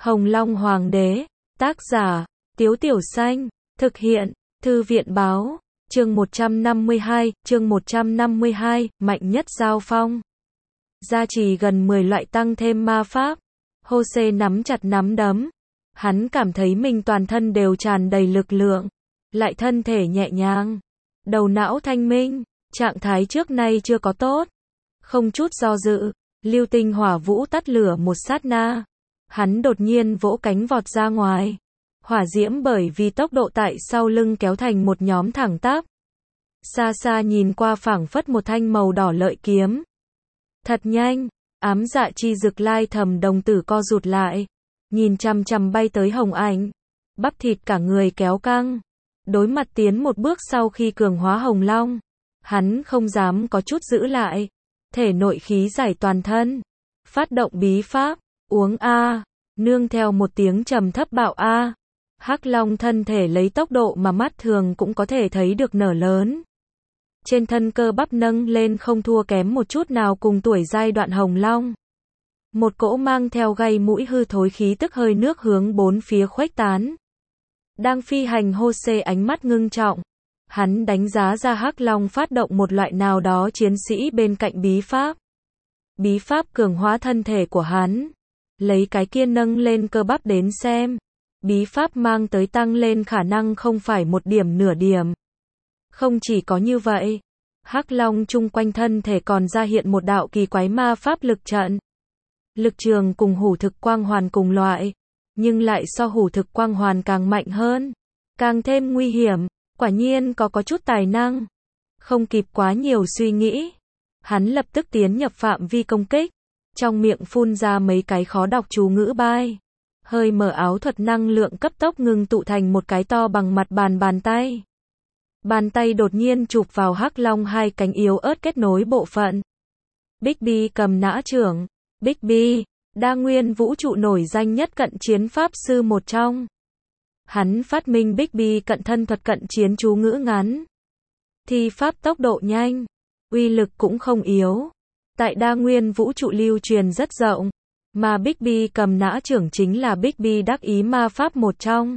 Hồng Long Hoàng đế, tác giả, Tiếu Tiểu Xanh, thực hiện, Thư viện báo, chương 152, mạnh nhất giao phong. Gia trì gần 10 loại tăng thêm ma pháp. Jose nắm chặt nắm đấm. Hắn cảm thấy mình toàn thân đều tràn đầy lực lượng, lại thân thể nhẹ nhàng, đầu não thanh minh, trạng thái trước nay chưa có tốt. Không chút do dự, lưu tinh hỏa vũ tắt lửa một sát na. Hắn đột nhiên vỗ cánh vọt ra ngoài. Hỏa diễm bởi vì tốc độ tại sau lưng kéo thành một nhóm thẳng tắp. Xa xa nhìn qua phảng phất một thanh màu đỏ lợi kiếm. Thật nhanh, ám dạ chi dực lai thầm đồng tử co rụt lại. Nhìn chằm chằm bay tới Hồng Ảnh. Bắp thịt cả người kéo căng. Đối mặt tiến một bước sau khi cường hóa Hồng Long. Hắn không dám có chút giữ lại. Thể nội khí giải toàn thân. Phát động bí pháp, uống A. Nương theo một tiếng trầm thấp bạo A. Hắc Long thân thể lấy tốc độ mà mắt thường cũng có thể thấy được nở lớn. Trên thân cơ bắp nâng lên không thua kém một chút nào cùng tuổi giai đoạn Hồng Long. Một cỗ mang theo gây mũi hư thối khí tức hơi nước hướng bốn phía khuếch tán. Đang phi hành Jose ánh mắt ngưng trọng. Hắn đánh giá ra Hắc Long phát động một loại nào đó chiến sĩ bên cạnh bí pháp. Bí pháp cường hóa thân thể của hắn. Lấy cái kia nâng lên cơ bắp đến xem. Bí pháp mang tới tăng lên khả năng không phải một điểm nửa điểm. Không chỉ có như vậy, Hắc Long chung quanh thân thể còn ra hiện một đạo kỳ quái ma pháp lực trận. Lực trường cùng hủ thực quang hoàn cùng loại, nhưng lại so hủ thực quang hoàn càng mạnh hơn, càng thêm nguy hiểm, quả nhiên có chút tài năng. Không kịp quá nhiều suy nghĩ, hắn lập tức tiến nhập phạm vi công kích, trong miệng phun ra mấy cái khó đọc chú ngữ bai. Hơi mở áo thuật năng lượng cấp tốc ngưng tụ thành một cái to bằng mặt bàn tay. Bàn tay đột nhiên chụp vào Hắc Long hai cánh yếu ớt kết nối bộ phận. Bigby cầm nã trưởng. Bigby, đa nguyên vũ trụ nổi danh nhất cận chiến pháp sư một trong. Hắn phát minh Bigby cận thân thuật cận chiến chú ngữ ngắn. Thi pháp tốc độ nhanh, uy lực cũng không yếu. Tại đa nguyên vũ trụ lưu truyền rất rộng, mà Bigby cầm nã trưởng chính là Bigby đắc ý ma pháp một trong.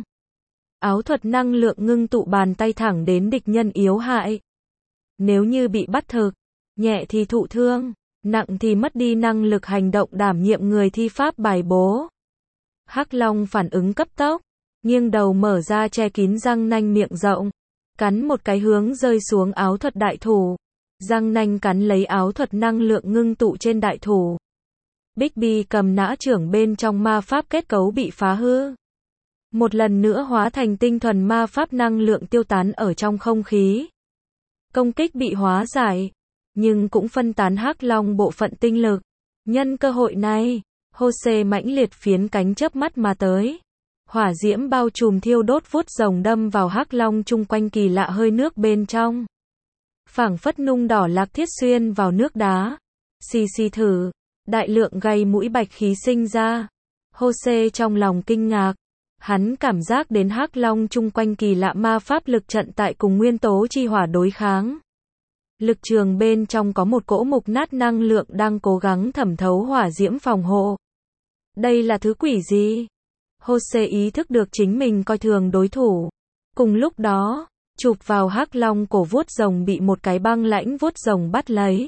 Áo thuật năng lượng ngưng tụ bàn tay thẳng đến địch nhân yếu hại. Nếu như bị bắt thực, nhẹ thì thụ thương, nặng thì mất đi năng lực hành động đảm nhiệm người thi pháp bài bố. Hắc Long phản ứng cấp tốc, nghiêng đầu mở ra che kín răng nanh miệng rộng, cắn một cái hướng rơi xuống áo thuật đại thủ. Răng nanh cắn lấy áo thuật năng lượng ngưng tụ trên đại thủ. Bigby cầm nã trưởng bên trong ma pháp kết cấu bị phá hư. Một lần nữa hóa thành tinh thuần ma pháp năng lượng tiêu tán ở trong không khí. Công kích bị hóa giải, nhưng cũng phân tán Hắc Long bộ phận tinh lực. Nhân cơ hội này, Jose mãnh liệt phiến cánh chớp mắt mà tới. Hỏa diễm bao trùm thiêu đốt vuốt rồng đâm vào Hắc Long chung quanh kỳ lạ hơi nước bên trong. Phảng phất nung đỏ lạc thiết xuyên vào nước đá. Xì xì thử, đại lượng gây mũi bạch khí sinh ra. Jose trong lòng kinh ngạc. Hắn cảm giác đến Hắc Long chung quanh kỳ lạ ma pháp lực trận tại cùng nguyên tố chi hỏa đối kháng. Lực trường bên trong có một cỗ mục nát năng lượng đang cố gắng thẩm thấu hỏa diễm phòng hộ. Đây là thứ quỷ gì? Jose ý thức được chính mình coi thường đối thủ. Cùng lúc đó, chụp vào Hắc Long cổ vuốt rồng bị một cái băng lãnh vuốt rồng bắt lấy.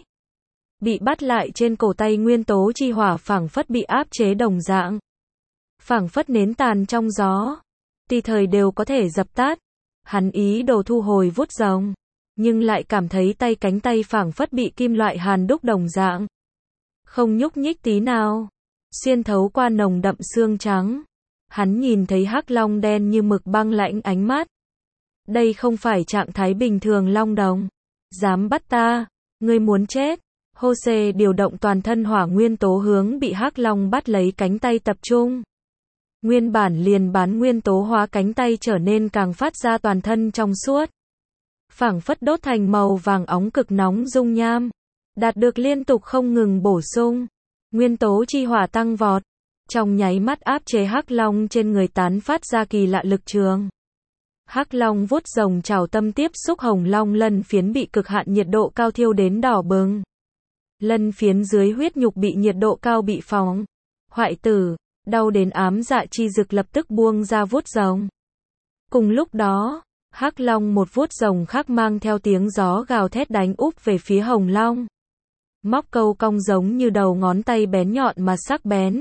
Bị bắt lại trên cổ tay nguyên tố chi hỏa phảng phất bị áp chế đồng dạng. Phảng phất nến tàn trong gió, tùy thời đều có thể dập tắt. Hắn ý đồ thu hồi vuốt rồng, nhưng lại cảm thấy tay cánh tay phảng phất bị kim loại hàn đúc đồng dạng. Không nhúc nhích tí nào, xuyên thấu qua nồng đậm xương trắng. Hắn nhìn thấy Hắc Long đen như mực băng lãnh ánh mắt. Đây không phải trạng thái bình thường Long đồng. Dám bắt ta, ngươi muốn chết. Jose điều động toàn thân hỏa nguyên tố hướng bị Hắc Long bắt lấy cánh tay tập trung. Nguyên bản liền bán nguyên tố hóa cánh tay trở nên càng phát ra toàn thân trong suốt. Phảng phất đốt thành màu vàng óng cực nóng dung nham. Đạt được liên tục không ngừng bổ sung. Nguyên tố chi hỏa tăng vọt. Trong nháy mắt áp chế Hắc Long trên người tán phát ra kỳ lạ lực trường. Hắc Long vuốt rồng chảo tâm tiếp xúc Hồng Long lân phiến bị cực hạn nhiệt độ cao thiêu đến đỏ bừng. Lân phiến dưới huyết nhục bị nhiệt độ cao bị phóng. Hoại tử. Đau đến ám dạ chi dực lập tức buông ra vuốt rồng. Cùng lúc đó, Hắc Long một vuốt rồng khác mang theo tiếng gió gào thét đánh úp về phía Hồng Long. Móc câu cong giống như đầu ngón tay bén nhọn mà sắc bén.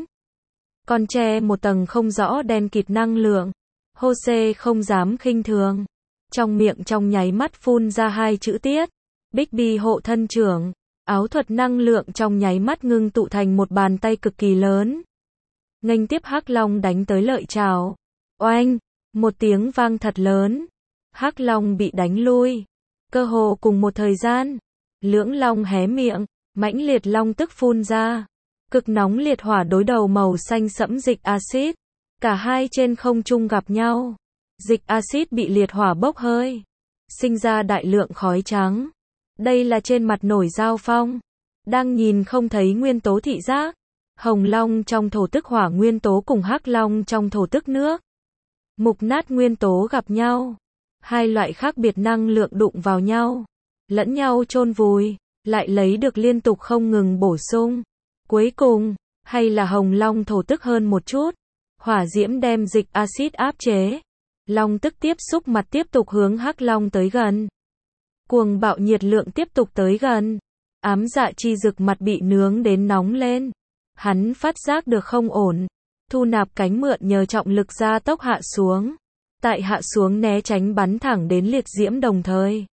Còn che một tầng không rõ đen kịt năng lượng. Jose không dám khinh thường. Trong miệng trong nháy mắt phun ra hai chữ tiết. Bigby hộ thân trưởng. Áo thuật năng lượng trong nháy mắt ngưng tụ thành một bàn tay cực kỳ lớn. Nghênh tiếp Hắc Long đánh tới lợi chảo. Oanh! Một tiếng vang thật lớn. Hắc Long bị đánh lui. Cơ hồ cùng một thời gian. Lưỡng Long hé miệng. Mãnh liệt long tức phun ra. Cực nóng liệt hỏa đối đầu màu xanh sẫm dịch axit. Cả hai trên không trung gặp nhau. Dịch axit bị liệt hỏa bốc hơi. Sinh ra đại lượng khói trắng. Đây là trên mặt nổi giao phong. Đang nhìn không thấy nguyên tố thị giác. Hồng Long trong thổ tức hỏa nguyên tố cùng Hắc Long trong thổ tức nước. Mục nát nguyên tố gặp nhau. Hai loại khác biệt năng lượng đụng vào nhau. Lẫn nhau chôn vùi. Lại lấy được liên tục không ngừng bổ sung. Cuối cùng, hay là Hồng Long thổ tức hơn một chút. Hỏa diễm đem dịch axit áp chế. Long tức tiếp xúc mặt tiếp tục hướng Hắc Long tới gần. Cuồng bạo nhiệt lượng tiếp tục tới gần. Ám dạ chi dực mặt bị nướng đến nóng lên. Hắn phát giác được không ổn. Thu nạp cánh mượn nhờ trọng lực gia tốc hạ xuống. Tại hạ xuống né tránh bắn thẳng đến liệt diễm đồng thời.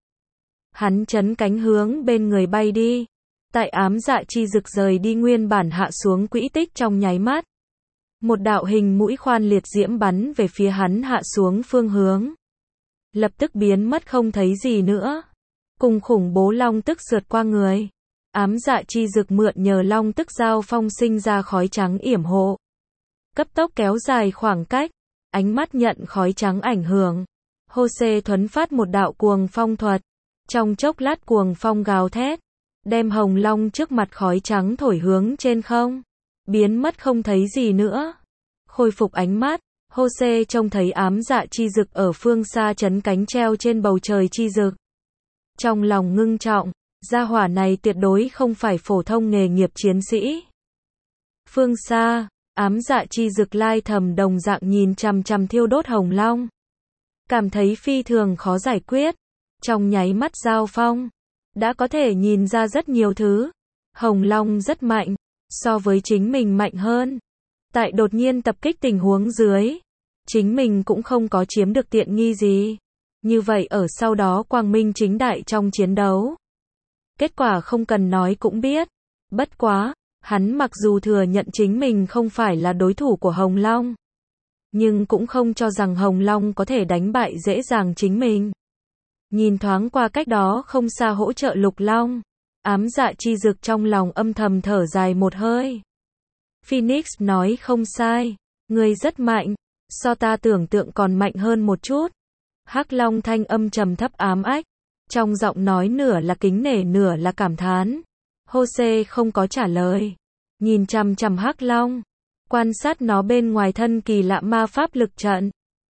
Hắn chấn cánh hướng bên người bay đi. Tại ám dạ chi dực rời đi nguyên bản hạ xuống quỹ tích trong nháy mắt. Một đạo hình mũi khoan liệt diễm bắn về phía hắn hạ xuống phương hướng. Lập tức biến mất không thấy gì nữa. Cùng khủng bố long tức sượt qua người. Ám dạ chi dực mượn nhờ long tức giao phong sinh ra khói trắng yểm hộ. Cấp tốc kéo dài khoảng cách. Ánh mắt nhận khói trắng ảnh hưởng. Jose thuấn phát một đạo cuồng phong thuật. Trong chốc lát cuồng phong gào thét. Đem Hồng Long trước mặt khói trắng thổi hướng trên không. Biến mất không thấy gì nữa. Khôi phục ánh mắt. Jose trông thấy ám dạ chi dực ở phương xa chấn cánh treo trên bầu trời chi dực. Trong lòng ngưng trọng. Gia hỏa này tuyệt đối không phải phổ thông nghề nghiệp chiến sĩ. Phương xa, ám dạ chi dực lai thầm đồng dạng nhìn chằm chằm thiêu đốt Hồng Long. Cảm thấy phi thường khó giải quyết. Trong nháy mắt giao phong, đã có thể nhìn ra rất nhiều thứ. Hồng Long rất mạnh, so với chính mình mạnh hơn. Tại đột nhiên tập kích tình huống dưới, chính mình cũng không có chiếm được tiện nghi gì. Như vậy ở sau đó quang minh chính đại trong chiến đấu. Kết quả không cần nói cũng biết. Bất quá, hắn mặc dù thừa nhận chính mình không phải là đối thủ của Hồng Long. Nhưng cũng không cho rằng Hồng Long có thể đánh bại dễ dàng chính mình. Nhìn thoáng qua cách đó không xa hỗ trợ Lục Long. Ám dạ chi dực trong lòng âm thầm thở dài một hơi. Phoenix nói không sai. Người rất mạnh. So ta tưởng tượng còn mạnh hơn một chút. Hắc Long thanh âm trầm thấp ám ách. Trong giọng nói nửa là kính nể nửa là cảm thán. Jose không có trả lời. Nhìn chằm chằm Hắc Long. Quan sát nó bên ngoài thân kỳ lạ ma pháp lực trận.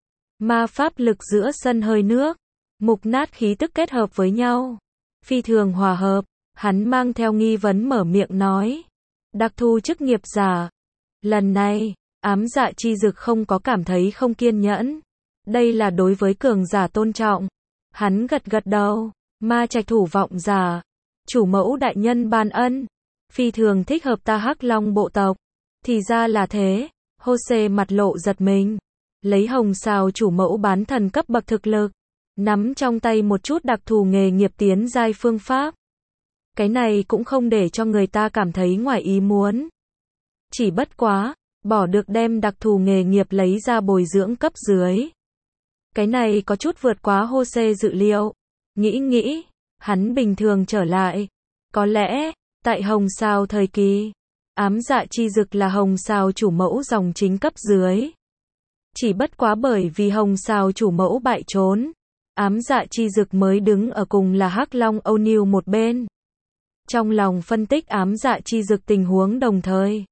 Ma pháp lực giữa sân hơi nước. Mục nát khí tức kết hợp với nhau. Phi thường hòa hợp. Hắn mang theo nghi vấn mở miệng nói. Đặc thù chức nghiệp giả. Lần này, ám dạ chi dực không có cảm thấy không kiên nhẫn. Đây là đối với cường giả tôn trọng. Hắn gật gật đầu. Ma trạch thủ vọng giả. Chủ mẫu đại nhân ban ân. Phi thường thích hợp ta Hắc Long bộ tộc. Thì ra là thế. Jose mặt lộ giật mình. Lấy hồng xào chủ mẫu bán thần cấp bậc thực lực. Nắm trong tay một chút đặc thù nghề nghiệp tiến giai phương pháp. Cái này cũng không để cho người ta cảm thấy ngoài ý muốn. Chỉ bất quá, bỏ được đem đặc thù nghề nghiệp lấy ra bồi dưỡng cấp dưới. Cái này có chút vượt quá Jose dự liệu. Nghĩ, hắn bình thường trở lại. Có lẽ, tại hồng sao thời kỳ, ám dạ chi dực là hồng sao chủ mẫu dòng chính cấp dưới. Chỉ bất quá bởi vì hồng sao chủ mẫu bại trốn. Ám dạ chi dực mới đứng ở cùng là Hắc Long O'Neil một bên. Trong lòng phân tích ám dạ chi dực tình huống đồng thời.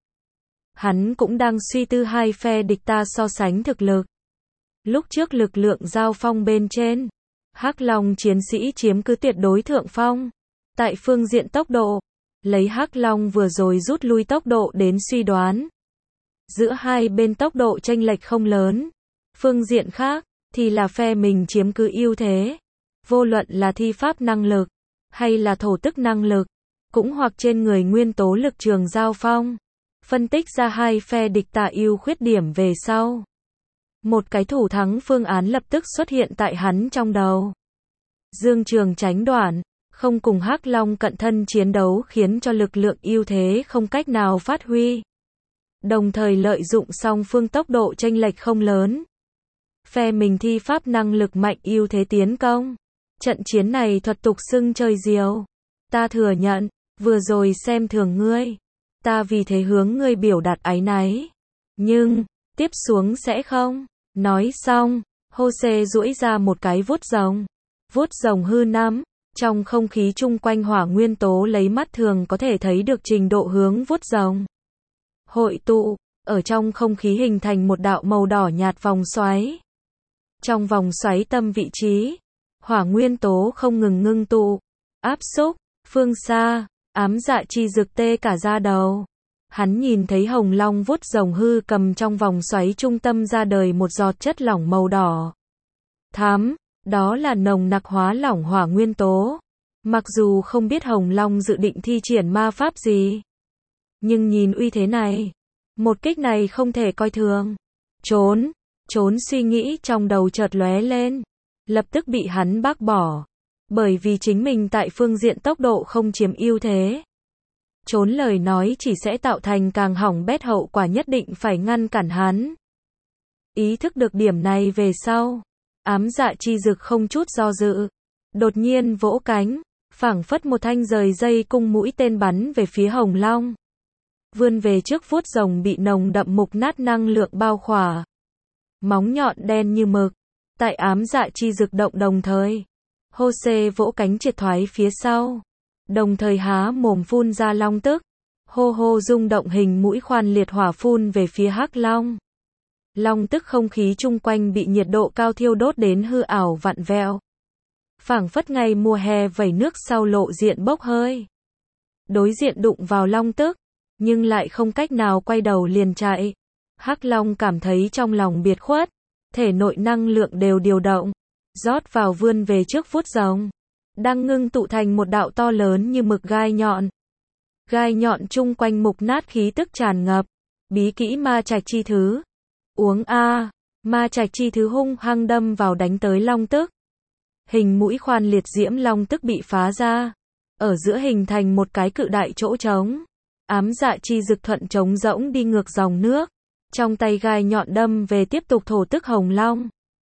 Hắn cũng đang suy tư hai phe địch ta so sánh thực lực. Lúc trước lực lượng giao phong bên trên, Hắc Long chiến sĩ chiếm cứ tuyệt đối thượng phong. Tại phương diện tốc độ, lấy Hắc Long vừa rồi rút lui tốc độ đến suy đoán. Giữa hai bên tốc độ chênh lệch không lớn. Phương diện khác, thì là phe mình chiếm cứ ưu thế. Vô luận là thi pháp năng lực, hay là thổ tức năng lực, cũng hoặc trên người nguyên tố lực trường giao phong. Phân tích ra hai phe địch tà ưu khuyết điểm về sau. Một cái thủ thắng phương án lập tức xuất hiện tại hắn trong đầu. Dương Trường tránh đoạn, không cùng Hắc Long cận thân chiến đấu khiến cho lực lượng ưu thế không cách nào phát huy. Đồng thời lợi dụng song phương tốc độ chênh lệch không lớn. Phe mình thi pháp năng lực mạnh ưu thế tiến công. Trận chiến này thuật tục xưng chơi diều. Ta thừa nhận, vừa rồi xem thường ngươi. Ta vì thế hướng ngươi biểu đạt áy náy. Nhưng, tiếp xuống sẽ không. Nói xong, Jose duỗi ra một cái vuốt rồng. Vuốt rồng hư nắm. Trong không khí chung quanh hỏa nguyên tố lấy mắt thường có thể thấy được trình độ hướng vuốt rồng. Hội tụ, ở trong không khí hình thành một đạo màu đỏ nhạt vòng xoáy. Trong vòng xoáy tâm vị trí, hỏa nguyên tố không ngừng ngưng tụ, áp xúc, phương xa, ám dạ chi rực tê cả da đầu. Hắn nhìn thấy hồng long vuốt rồng hư cầm trong vòng xoáy trung tâm ra đời một giọt chất lỏng màu đỏ thắm, đó là nồng nặc hóa lỏng hỏa nguyên tố. Mặc dù không biết hồng long dự định thi triển ma pháp gì, nhưng nhìn uy thế này, một kích này không thể coi thường. Trốn suy nghĩ trong đầu chợt lóe lên, lập tức bị hắn bác bỏ, bởi vì chính mình tại phương diện tốc độ không chiếm ưu thế. Trốn lời nói chỉ sẽ tạo thành càng hỏng bét, hậu quả nhất định phải ngăn cản hắn. Ý thức được điểm này về sau, ám dạ chi dực không chút do dự, đột nhiên vỗ cánh, phảng phất một thanh rời dây cung mũi tên bắn về phía hồng long. Vươn về trước, vuốt rồng bị nồng đậm mục nát năng lượng bao khỏa. Móng nhọn đen như mực, tại ám dạ chi dực động đồng thời. Jose vỗ cánh triệt thoái phía sau, đồng thời há mồm phun ra long tức. Hô hô rung động hình mũi khoan liệt hỏa phun về phía Hắc Long. Long tức không khí chung quanh bị nhiệt độ cao thiêu đốt đến hư ảo vặn vẹo. Phảng phất ngày mùa hè vẩy nước sau lộ diện bốc hơi. Đối diện đụng vào long tức, nhưng lại không cách nào quay đầu liền chạy. Hắc Long cảm thấy trong lòng biệt khuất, thể nội năng lượng đều điều động, rót vào vươn về trước vuốt rồng, đang ngưng tụ thành một đạo to lớn như mực gai nhọn. Gai nhọn chung quanh mục nát khí tức tràn ngập, bí kỹ ma trạch chi thứ. Uống a, ma trạch chi thứ hung hăng đâm vào đánh tới long tức. Hình mũi khoan liệt diễm long tức bị phá ra, ở giữa hình thành một cái cự đại chỗ trống. Ám dạ chi dực thuận trống rỗng đi ngược dòng nước, trong tay gai nhọn đâm về tiếp tục thổ tức hồng long.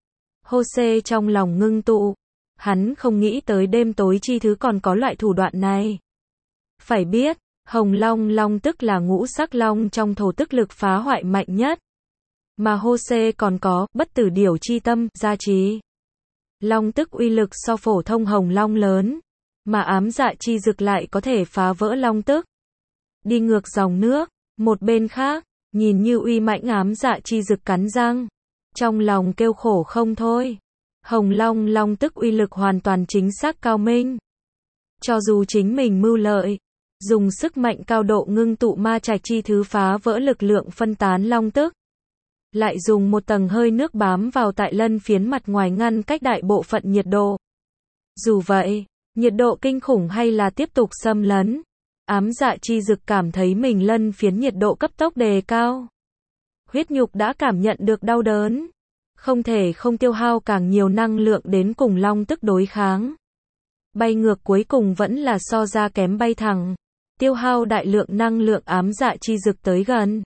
Jose trong lòng ngưng tụ, hắn không nghĩ tới đêm tối chi thứ còn có loại thủ đoạn này. Phải biết, hồng long long tức là ngũ sắc long trong thổ tức lực phá hoại mạnh nhất. Mà Jose còn có bất tử điểu chi tâm gia trì. Long tức uy lực so phổ thông hồng long lớn, mà ám dạ chi dực lại có thể phá vỡ long tức. Đi ngược dòng nước, một bên khác, nhìn như uy mãnh ám dạ chi dực cắn răng, trong lòng kêu khổ không thôi. Hồng long long tức uy lực hoàn toàn chính xác cao minh. Cho dù chính mình mưu lợi, dùng sức mạnh cao độ ngưng tụ ma trạch chi thứ phá vỡ lực lượng phân tán long tức, lại dùng một tầng hơi nước bám vào tại lân phiến mặt ngoài ngăn cách đại bộ phận nhiệt độ. Dù vậy, nhiệt độ kinh khủng hay là tiếp tục xâm lấn, ám dạ chi dực cảm thấy mình lân phiến nhiệt độ cấp tốc đề cao. Huyết nhục đã cảm nhận được đau đớn, không thể không tiêu hao càng nhiều năng lượng đến cùng long tức đối kháng. Bay ngược cuối cùng vẫn là so ra kém bay thẳng, tiêu hao đại lượng năng lượng ám dạ chi dực tới gần.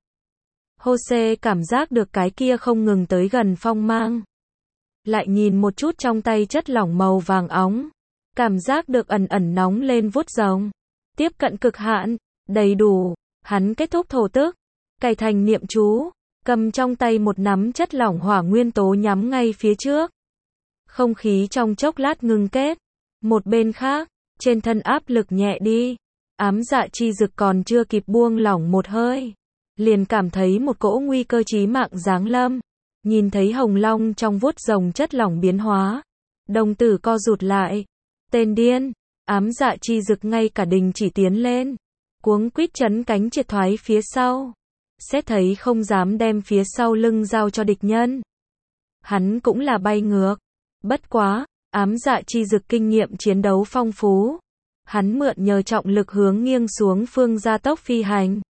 Jose cảm giác được cái kia không ngừng tới gần phong mang. Lại nhìn một chút trong tay chất lỏng màu vàng óng, cảm giác được ẩn ẩn nóng lên vuốt rồng. Tiếp cận cực hạn, đầy đủ, hắn kết thúc thổ tức, cài thành niệm chú, cầm trong tay một nắm chất lỏng hỏa nguyên tố nhắm ngay phía trước. Không khí trong chốc lát ngưng kết. Một bên khác, trên thân áp lực nhẹ đi, ám dạ chi dực còn chưa kịp buông lỏng một hơi, liền cảm thấy một cỗ nguy cơ chí mạng giáng lâm. Nhìn thấy hồng long trong vuốt rồng chất lỏng biến hóa, đồng tử co rụt lại. Tên điên, ám dạ chi dực ngay cả đình chỉ tiến lên, cuống quýt chấn cánh triệt thoái phía sau. xét thấy không dám đem phía sau lưng giao cho địch nhân. Hắn cũng là bay ngược. Bất quá, ám dạ chi dực kinh nghiệm chiến đấu phong phú. Hắn mượn nhờ trọng lực hướng nghiêng xuống phương gia tốc phi hành.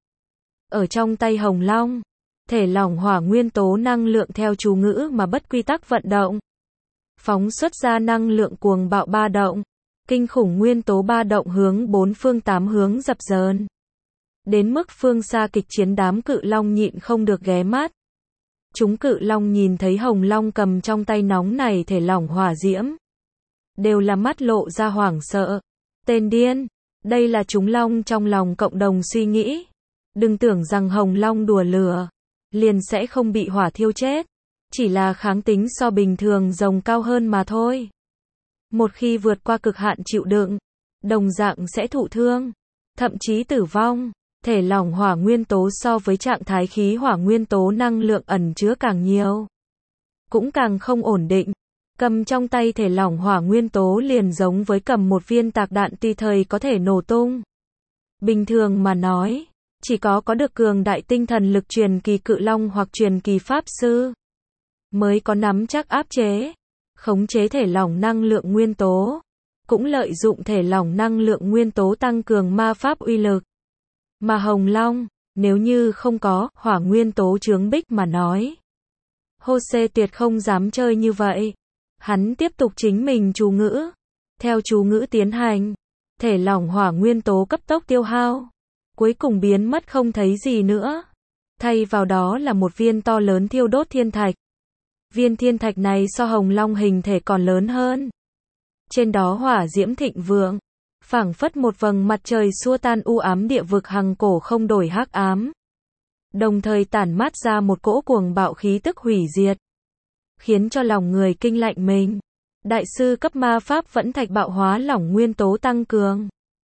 Ở trong tay Hồng Long, thể lỏng hỏa nguyên tố năng lượng theo chú ngữ mà bất quy tắc vận động. Phóng xuất ra năng lượng cuồng bạo ba động. Kinh khủng nguyên tố ba động hướng bốn phương tám hướng dập dờn. Đến mức phương xa kịch chiến đám cự long nhịn không được ghé mắt. Chúng cự long nhìn thấy Hồng Long cầm trong tay nóng này thể lỏng hỏa diễm. Đều là mắt lộ ra hoảng sợ. Tên điên, đây là chúng long trong lòng cộng đồng suy nghĩ. Đừng tưởng rằng Hồng Long đùa lửa, liền sẽ không bị hỏa thiêu chết. Chỉ là kháng tính so bình thường rồng cao hơn mà thôi. Một khi vượt qua cực hạn chịu đựng, đồng dạng sẽ thụ thương, thậm chí tử vong. Thể lỏng hỏa nguyên tố so với trạng thái khí hỏa nguyên tố năng lượng ẩn chứa càng nhiều, cũng càng không ổn định. Cầm trong tay thể lỏng hỏa nguyên tố liền giống với cầm một viên tạc đạn tùy thời có thể nổ tung. Bình thường mà nói, chỉ có được cường đại tinh thần lực truyền kỳ cự long hoặc truyền kỳ pháp sư mới có nắm chắc áp chế, khống chế thể lỏng năng lượng nguyên tố, cũng lợi dụng thể lỏng năng lượng nguyên tố tăng cường ma pháp uy lực. Mà Hồng Long, nếu như không có hỏa nguyên tố chướng bích mà nói, Jose tuyệt không dám chơi như vậy. Hắn tiếp tục chính mình chú ngữ. Theo chú ngữ tiến hành, thể lỏng hỏa nguyên tố cấp tốc tiêu hao, cuối cùng biến mất không thấy gì nữa. Thay vào đó là một viên to lớn thiêu đốt thiên thạch. Viên thiên thạch này so Hồng Long hình thể còn lớn hơn. Trên đó hỏa diễm thịnh vượng, phảng phất một vầng mặt trời xua tan u ám địa vực hằng cổ không đổi hắc ám. Đồng thời tản mát ra một cỗ cuồng bạo khí tức hủy diệt, khiến cho lòng người kinh lạnh mình. Đại sư cấp ma pháp vẫn thạch bạo hóa lỏng nguyên tố tăng cường.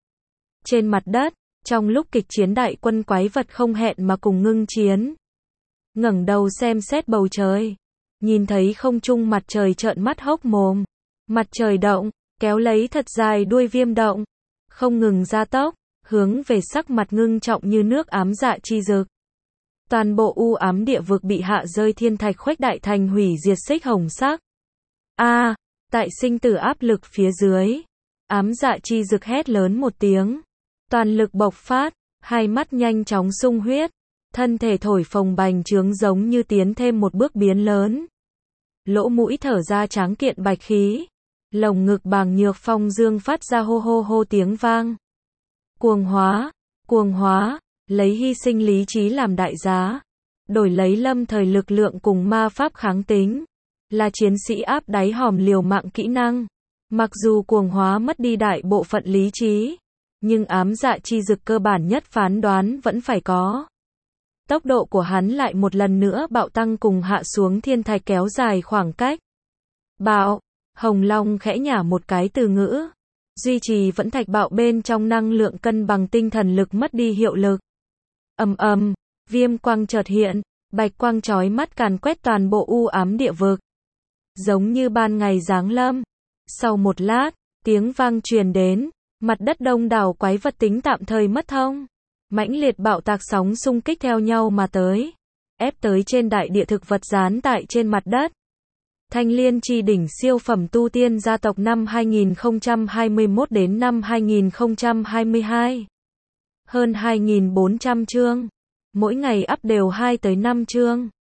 Trên mặt đất, trong lúc kịch chiến đại quân quái vật không hẹn mà cùng ngưng chiến. Ngẩng đầu xem xét bầu trời, nhìn thấy không trung mặt trời trợn mắt hốc mồm. Mặt trời động, kéo lấy thật dài đuôi viêm động, không ngừng gia tốc, hướng về sắc mặt ngưng trọng như nước ám dạ chi dực. Toàn bộ u ám địa vực bị hạ rơi thiên thạch khuếch đại thành hủy diệt xích hồng sắc. Tại sinh tử áp lực phía dưới, ám dạ chi dực hét lớn một tiếng, toàn lực bộc phát, hai mắt nhanh chóng sung huyết, thân thể thổi phồng bành trướng giống như tiến thêm một bước biến lớn. Lỗ mũi thở ra tráng kiện bạch khí, lồng ngực bàng nhược phong dương phát ra hô hô hô tiếng vang. Cuồng hóa, lấy hy sinh lý trí làm đại giá, đổi lấy lâm thời lực lượng cùng ma pháp kháng tính, là chiến sĩ áp đáy hòm liều mạng kỹ năng. Mặc dù cuồng hóa mất đi đại bộ phận lý trí, nhưng ám dạ chi dực cơ bản nhất phán đoán vẫn phải có. Tốc độ của hắn lại một lần nữa bạo tăng cùng hạ xuống thiên thạch kéo dài khoảng cách. Bạo, Hồng Long khẽ nhả một cái từ ngữ, duy trì vẫn thạch bạo bên trong năng lượng cân bằng tinh thần lực mất đi hiệu lực. Viêm quang chợt hiện, bạch quang chói mắt càn quét toàn bộ u ám địa vực, giống như ban ngày giáng lâm. Sau một lát, tiếng vang truyền đến, mặt đất đông đảo quái vật tính tạm thời mất thông. Mãnh liệt bạo tạc sóng xung kích theo nhau mà tới, ép tới trên đại địa thực vật dán tại trên mặt đất. Thanh Liên Chi đỉnh siêu phẩm tu tiên gia tộc năm 2021 đến năm 2022. Hơn 2.400 chương. Mỗi ngày up đều 2 tới 5 chương.